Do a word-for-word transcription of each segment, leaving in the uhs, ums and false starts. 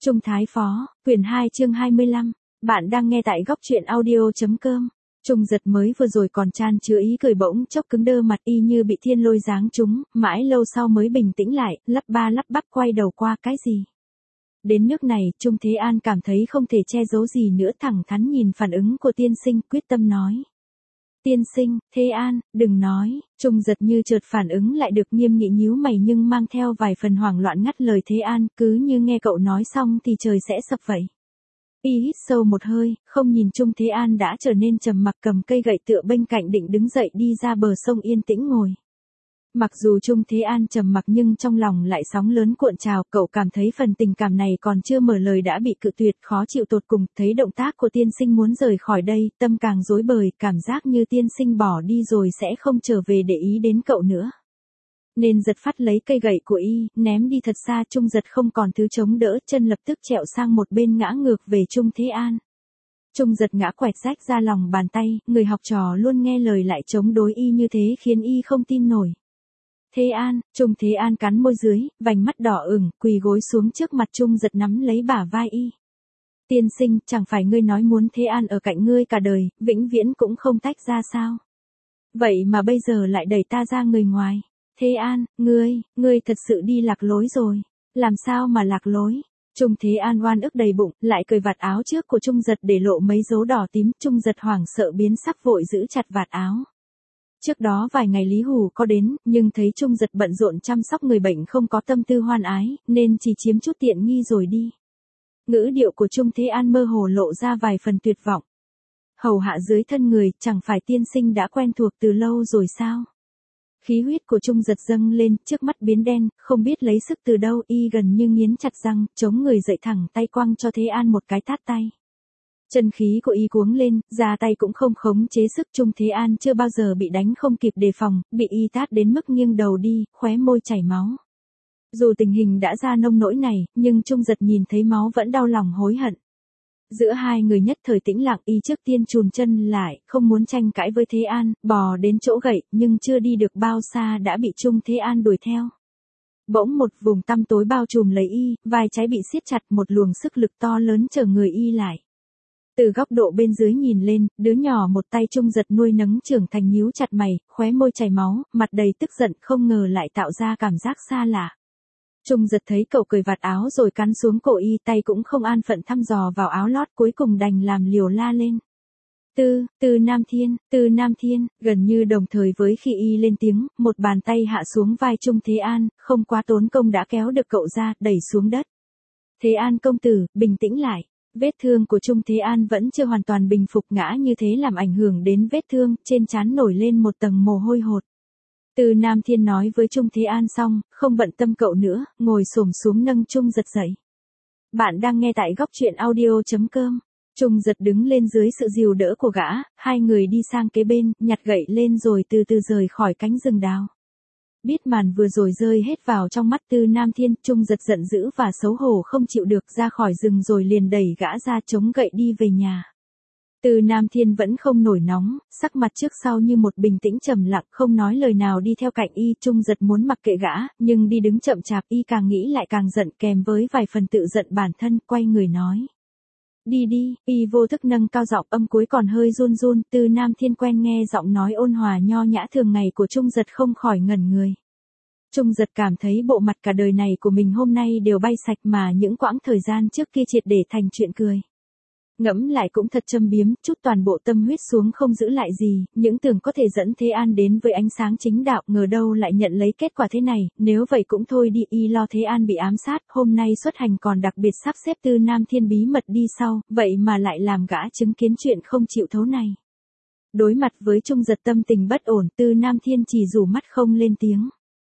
Trung Thái Phó, quyển hai chương hai mươi lăm. Bạn đang nghe tại góc truyện audio.com. Trung Giật mới vừa rồi còn chan chứa ý cười bỗng chốc cứng đơ mặt y như bị thiên lôi giáng trúng, mãi lâu sau mới bình tĩnh lại, lắp ba lắp bắp quay đầu qua cái gì. Đến nước này, Trung Thế An cảm thấy không thể che giấu gì nữa, thẳng thắn nhìn phản ứng của tiên sinh, quyết tâm nói. Tiên sinh, Thế An, đừng nói. Trung Giật như chợt phản ứng lại được, nghiêm nghị nhíu mày nhưng mang theo vài phần hoảng loạn ngắt lời Thế An, cứ như nghe cậu nói xong thì trời sẽ sập vậy. Y hít sâu một hơi, không nhìn Trung Thế An đã trở nên trầm mặc, cầm cây gậy tựa bên cạnh định đứng dậy đi ra bờ sông yên tĩnh ngồi. Mặc dù Trung Thế An trầm mặc nhưng trong lòng lại sóng lớn cuộn trào, cậu cảm thấy phần tình cảm này còn chưa mở lời đã bị cự tuyệt, khó chịu tột cùng, thấy động tác của tiên sinh muốn rời khỏi đây, tâm càng rối bời, cảm giác như tiên sinh bỏ đi rồi sẽ không trở về để ý đến cậu nữa. Nên giật phát lấy cây gậy của y, ném đi thật xa. Trung Giật không còn thứ chống đỡ, chân lập tức trẹo sang một bên ngã ngược về Trung Thế An. Trung Giật ngã quẹt rách ra lòng bàn tay, người học trò luôn nghe lời lại chống đối y như thế khiến y không tin nổi. Thế An, Trung Thế An cắn môi dưới, vành mắt đỏ ửng, quỳ gối xuống trước mặt Trung Giật nắm lấy bả vai y. Tiên sinh, chẳng phải ngươi nói muốn Thế An ở cạnh ngươi cả đời, vĩnh viễn cũng không tách ra sao? Vậy mà bây giờ lại đẩy ta ra người ngoài. Thế An, ngươi, ngươi thật sự đi lạc lối rồi. Làm sao mà lạc lối? Trung Thế An oan ức đầy bụng, lại cởi vạt áo trước của Trung Giật để lộ mấy dấu đỏ tím. Trung Giật hoảng sợ biến sắc, vội giữ chặt vạt áo. Trước đó vài ngày Lý Hù có đến, nhưng thấy Trung Giật bận rộn chăm sóc người bệnh không có tâm tư hoan ái, nên chỉ chiếm chút tiện nghi rồi đi. Ngữ điệu của Trung Thế An mơ hồ lộ ra vài phần tuyệt vọng. Hầu hạ dưới thân người, chẳng phải tiên sinh đã quen thuộc từ lâu rồi sao? Khí huyết của Trung Giật dâng lên, trước mắt biến đen, không biết lấy sức từ đâu, y gần như nghiến chặt răng, chống người dậy thẳng tay quăng cho Thế An một cái tát tay. Chân khí của y cuống lên, ra tay cũng không khống chế sức. Trung Thế An chưa bao giờ bị đánh không kịp đề phòng, bị y tát đến mức nghiêng đầu đi, khóe môi chảy máu. Dù tình hình đã ra nông nỗi này, nhưng Trung Giật nhìn thấy máu vẫn đau lòng hối hận. Giữa hai người nhất thời tĩnh lặng, y trước tiên chùn chân lại, không muốn tranh cãi với Thế An, bò đến chỗ gậy, nhưng chưa đi được bao xa đã bị Trung Thế An đuổi theo. Bỗng một vùng tăm tối bao trùm lấy y, vai trái bị siết chặt, một luồng sức lực to lớn chở người y lại. Từ góc độ bên dưới nhìn lên, đứa nhỏ một tay Trung Giật nuôi nấng trưởng thành nhíu chặt mày, khóe môi chảy máu, mặt đầy tức giận, không ngờ lại tạo ra cảm giác xa lạ. Trung Giật thấy cậu cởi vạt áo rồi cắn xuống cổ y, tay cũng không an phận thăm dò vào áo lót, cuối cùng đành làm liều la lên. Tư, Tư Nam Thiên, Tư Nam Thiên, gần như đồng thời với khi y lên tiếng, một bàn tay hạ xuống vai Trung Thế An, không quá tốn công đã kéo được cậu ra, đẩy xuống đất. Thế An công tử, bình tĩnh lại. Vết thương của Trung Thế An vẫn chưa hoàn toàn bình phục, ngã như thế làm ảnh hưởng đến vết thương, trên trán nổi lên một tầng mồ hôi hột. Từ Nam Thiên nói với Trung Thế An xong, không bận tâm cậu nữa, ngồi xổm xuống nâng Trung Giật dậy. Bạn đang nghe tại góc truyện audio.com. Trung Giật đứng lên dưới sự dìu đỡ của gã, hai người đi sang kế bên, nhặt gậy lên rồi từ từ rời khỏi cánh rừng đào. Biết màn vừa rồi rơi hết vào trong mắt Từ Nam Thiên, Trung Giật giận dữ và xấu hổ không chịu được, ra khỏi rừng rồi liền đẩy gã ra chống gậy đi về nhà. Từ Nam Thiên vẫn không nổi nóng, sắc mặt trước sau như một bình tĩnh trầm lặng, không nói lời nào đi theo cạnh y. Trung Giật muốn mặc kệ gã, nhưng đi đứng chậm chạp, y càng nghĩ lại càng giận, kèm với vài phần tự giận bản thân, quay người nói. Đi đi, y vô thức nâng cao giọng, âm cuối còn hơi run run. Từ Nam Thiên quen nghe giọng nói ôn hòa nho nhã thường ngày của Trung Giật không khỏi ngẩn người. Trung Giật cảm thấy bộ mặt cả đời này của mình hôm nay đều bay sạch, mà những quãng thời gian trước kia triệt để thành chuyện cười. Ngẫm lại cũng thật châm biếm, chút toàn bộ tâm huyết xuống không giữ lại gì, những tưởng có thể dẫn Thế An đến với ánh sáng chính đạo, ngờ đâu lại nhận lấy kết quả thế này. Nếu vậy cũng thôi đi, y lo Thế An bị ám sát, hôm nay xuất hành còn đặc biệt sắp xếp Tư Nam Thiên bí mật đi sau, vậy mà lại làm gã chứng kiến chuyện không chịu thấu này. Đối mặt với Trung Giật tâm tình bất ổn, Tư Nam Thiên chỉ rủ mắt không lên tiếng.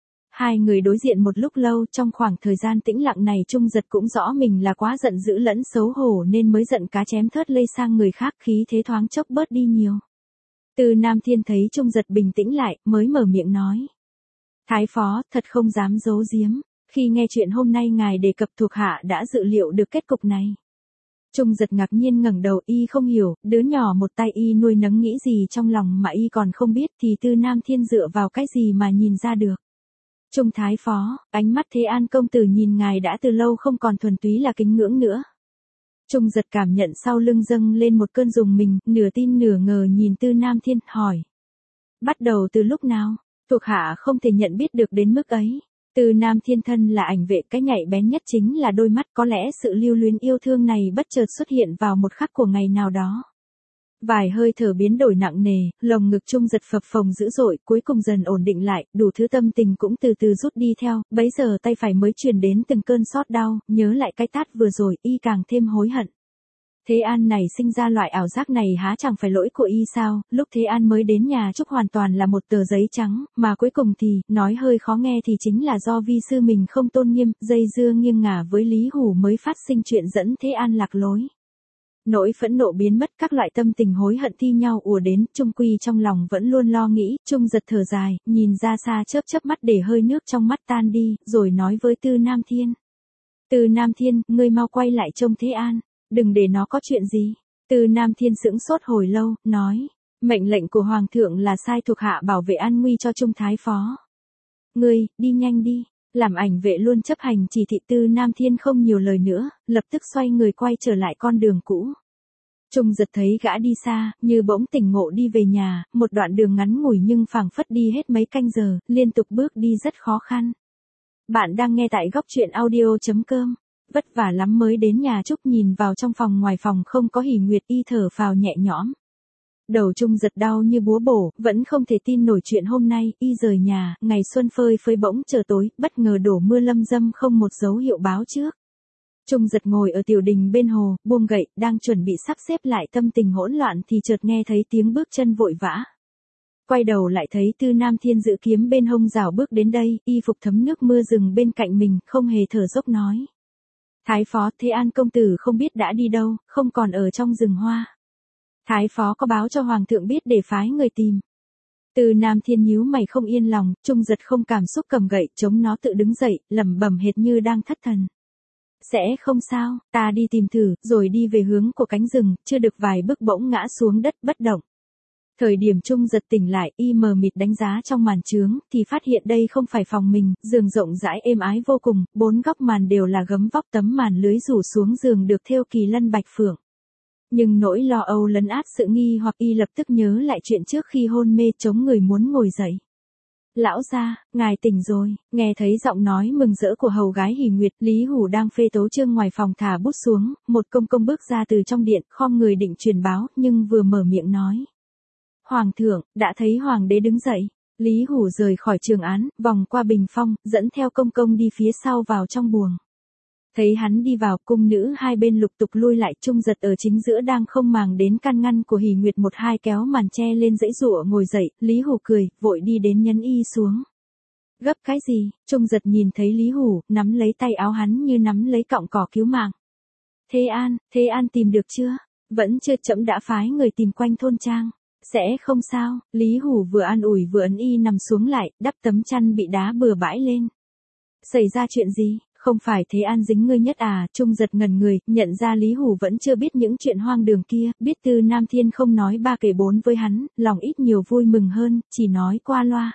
Hai người đối diện một lúc lâu, trong khoảng thời gian tĩnh lặng này Trung Giật cũng rõ mình là quá giận dữ lẫn xấu hổ nên mới giận cá chém thớt lây sang người khác, khí thế thoáng chốc bớt đi nhiều. Từ Nam Thiên thấy Trung Giật bình tĩnh lại, mới mở miệng nói. Thái phó, thật không dám giấu giếm, khi nghe chuyện hôm nay ngài đề cập thuộc hạ đã dự liệu được kết cục này. Trung Giật ngạc nhiên ngẩng đầu, y không hiểu, đứa nhỏ một tay y nuôi nấng nghĩ gì trong lòng mà y còn không biết thì Từ Nam Thiên dựa vào cái gì mà nhìn ra được. Trung thái phó, ánh mắt Thế An công tử nhìn ngài đã từ lâu không còn thuần túy là kính ngưỡng nữa. Trung giật cảm nhận sau lưng dâng lên một cơn rùng mình, nửa tin nửa ngờ nhìn Tư Nam Thiên, hỏi. Bắt đầu từ lúc nào? Thuộc hạ không thể nhận biết được đến mức ấy. Tư Nam Thiên thân là ảnh vệ, cái nhạy bén nhất chính là đôi mắt, có lẽ sự lưu luyến yêu thương này bất chợt xuất hiện vào một khắc của ngày nào đó. Vài hơi thở biến đổi nặng nề, lồng ngực Trung giật phập phồng dữ dội, cuối cùng dần ổn định lại, đủ thứ tâm tình cũng từ từ rút đi theo, bấy giờ tay phải mới truyền đến từng cơn xót đau, nhớ lại cái tát vừa rồi, y càng thêm hối hận. Thế An này sinh ra loại ảo giác này há chẳng phải lỗi của y sao, lúc Thế An mới đến nhà Trúc hoàn toàn là một tờ giấy trắng, mà cuối cùng thì, nói hơi khó nghe thì chính là do vi sư mình không tôn nghiêm, dây dưa nghiêng ngả với Lý Hủ mới phát sinh chuyện dẫn Thế An lạc lối. Nỗi phẫn nộ biến mất, các loại tâm tình hối hận thi nhau ùa đến, Trung Quy trong lòng vẫn luôn lo nghĩ, Trung giật thở dài, nhìn ra xa chớp chớp mắt để hơi nước trong mắt tan đi, rồi nói với Tư Nam Thiên. Tư Nam Thiên, ngươi mau quay lại trông Thế An, đừng để nó có chuyện gì. Tư Nam Thiên sững sốt hồi lâu, nói, mệnh lệnh của Hoàng thượng là sai thuộc hạ bảo vệ an nguy cho Trung thái phó. Ngươi, đi nhanh đi. Làm ảnh vệ luôn chấp hành chỉ thị, Tư Nam Thiên không nhiều lời nữa, lập tức xoay người quay trở lại con đường cũ. Trung giật thấy gã đi xa, như bỗng tỉnh ngộ đi về nhà, một đoạn đường ngắn ngủi nhưng phảng phất đi hết mấy canh giờ, liên tục bước đi rất khó khăn. Bạn đang nghe tại góc truyện audio chấm com. Vất vả lắm mới đến nhà Trúc, nhìn vào trong phòng, ngoài phòng không có Hỉ Nguyệt, y thở phào nhẹ nhõm. Đầu Trung giật đau như búa bổ, vẫn không thể tin nổi chuyện hôm nay, y rời nhà, ngày xuân phơi phới bỗng trở tối, bất ngờ đổ mưa lâm dâm không một dấu hiệu báo trước. Trung giật ngồi ở tiểu đình bên hồ, buông gậy, đang chuẩn bị sắp xếp lại tâm tình hỗn loạn thì chợt nghe thấy tiếng bước chân vội vã. Quay đầu lại thấy Tư Nam Thiên giữ kiếm bên hông rảo bước đến đây, y phục thấm nước mưa dừng bên cạnh mình, không hề thở dốc nói. Thái phó, Thế An công tử không biết đã đi đâu, không còn ở trong rừng hoa. Thái phó có báo cho Hoàng thượng biết để phái người tìm. Từ Nam Thiên nhíu mày không yên lòng, Trung giật không cảm xúc cầm gậy, chống nó tự đứng dậy, lẩm bẩm hệt như đang thất thần. Sẽ không sao, ta đi tìm thử, rồi đi về hướng của cánh rừng, chưa được vài bước bỗng ngã xuống đất bất động. Thời điểm Trung giật tỉnh lại, y mờ mịt đánh giá trong màn trướng, thì phát hiện đây không phải phòng mình, giường rộng rãi êm ái vô cùng, bốn góc màn đều là gấm vóc, tấm màn lưới rủ xuống giường được thêu kỳ lân bạch phượng. Nhưng nỗi lo âu lấn át sự nghi hoặc, y lập tức nhớ lại chuyện trước khi hôn mê, chống người muốn ngồi dậy. Lão gia, ngài tỉnh rồi, nghe thấy giọng nói mừng rỡ của hầu gái Hỉ Nguyệt, Lý Hủ đang phê tấu chương ngoài phòng thả bút xuống, một công công bước ra từ trong điện, khom người định truyền báo, nhưng vừa mở miệng nói. Hoàng thượng, đã thấy hoàng đế đứng dậy. Lý Hủ rời khỏi trường án, vòng qua bình phong, dẫn theo công công đi phía sau vào trong buồng. Thấy hắn đi vào, cung nữ hai bên lục tục lui lại, Trung giật ở chính giữa đang không màng đến can ngăn của Hỉ Nguyệt một hai kéo màn che lên dãy giụa ngồi dậy, Lý Hủ cười, vội đi đến nhấn y xuống. Gấp cái gì? Trung giật nhìn thấy Lý Hủ, nắm lấy tay áo hắn như nắm lấy cọng cỏ cứu mạng. Thế An, Thế An tìm được chưa? Vẫn chưa, trẫm đã phái người tìm quanh thôn trang. Sẽ không sao, Lý Hủ vừa an ủi vừa ấn y nằm xuống lại, đắp tấm chăn bị đá bừa bãi lên. Xảy ra chuyện gì? Không phải Thế An dính ngươi nhất à? Trung giật ngẩn người, nhận ra Lý Hủ vẫn chưa biết những chuyện hoang đường kia, biết Tư Nam Thiên không nói ba kể bốn với hắn, lòng ít nhiều vui mừng hơn, chỉ nói qua loa.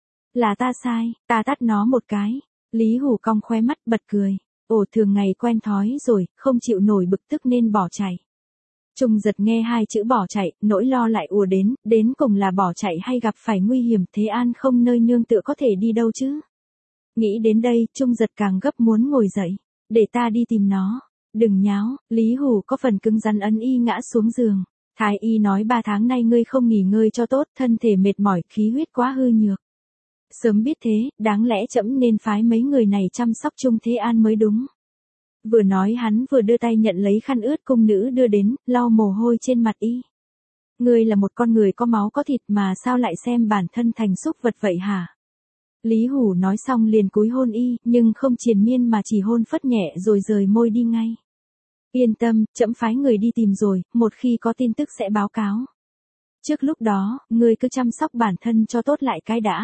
Là ta sai, ta tát nó một cái. Lý Hủ cong khóe mắt bật cười. Ồ, thường ngày quen thói rồi, không chịu nổi bực tức nên bỏ chạy. Trung giật nghe hai chữ bỏ chạy, nỗi lo lại ùa đến, đến cùng là bỏ chạy hay gặp phải nguy hiểm, Thế An không nơi nương tựa có thể đi đâu chứ. Nghĩ đến đây, Trung giật càng gấp muốn ngồi dậy. Để ta đi tìm nó. Đừng nháo, Lý Hủ có phần cứng rắn ấn y ngã xuống giường. Thái y nói ba tháng nay ngươi không nghỉ ngơi cho tốt, thân thể mệt mỏi, khí huyết quá hư nhược. Sớm biết thế, đáng lẽ trẫm nên phái mấy người này chăm sóc Trung Thế An mới đúng. Vừa nói hắn vừa đưa tay nhận lấy khăn ướt cung nữ đưa đến, lau mồ hôi trên mặt y. Ngươi là một con người có máu có thịt mà sao lại xem bản thân thành súc vật vậy hả? Lý Hủ nói xong liền cúi hôn y, nhưng không triền miên mà chỉ hôn phất nhẹ rồi rời môi đi ngay. Yên tâm, trẫm phái người đi tìm rồi, một khi có tin tức sẽ báo cáo. Trước lúc đó, ngươi cứ chăm sóc bản thân cho tốt lại cái đã.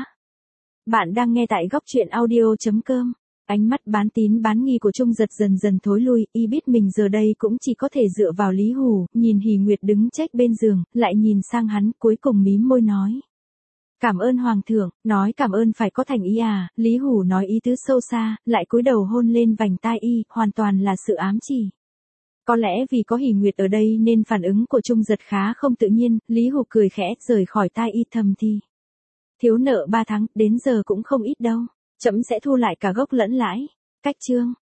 Bạn đang nghe tại góc truyện audio chấm com. Ánh mắt bán tín bán nghi của Trung giật dần dần thối lui, y biết mình giờ đây cũng chỉ có thể dựa vào Lý Hủ, nhìn Hỉ Nguyệt đứng trách bên giường, lại nhìn sang hắn, cuối cùng mím môi nói. Cảm ơn Hoàng thượng, nói cảm ơn phải có thành ý à, Lý Hủ nói ý tứ sâu xa, lại cúi đầu hôn lên vành tai y, hoàn toàn là sự ám chỉ. Có lẽ vì có Hỉ Nguyệt ở đây nên phản ứng của Trung Giật khá không tự nhiên, Lý Hủ cười khẽ, rời khỏi tai y thầm thì. Thiếu nợ ba tháng, đến giờ cũng không ít đâu, trẫm sẽ thu lại cả gốc lẫn lãi. Cách chương.